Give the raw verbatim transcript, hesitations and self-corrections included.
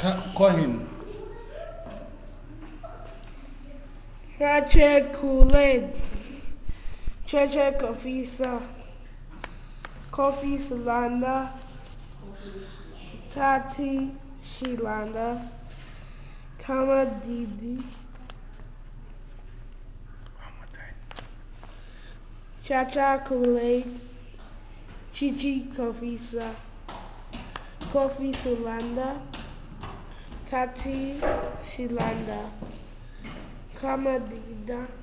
Cohen. Chacha Kool-Aid. Chacha Kofisa. Kofi Salanda. Tati Shilanda. Kama Didi. Chacha Kool-Aid. Chichi Kofisa. Kofi Salanda. Tati Shilanda. Kama Dida.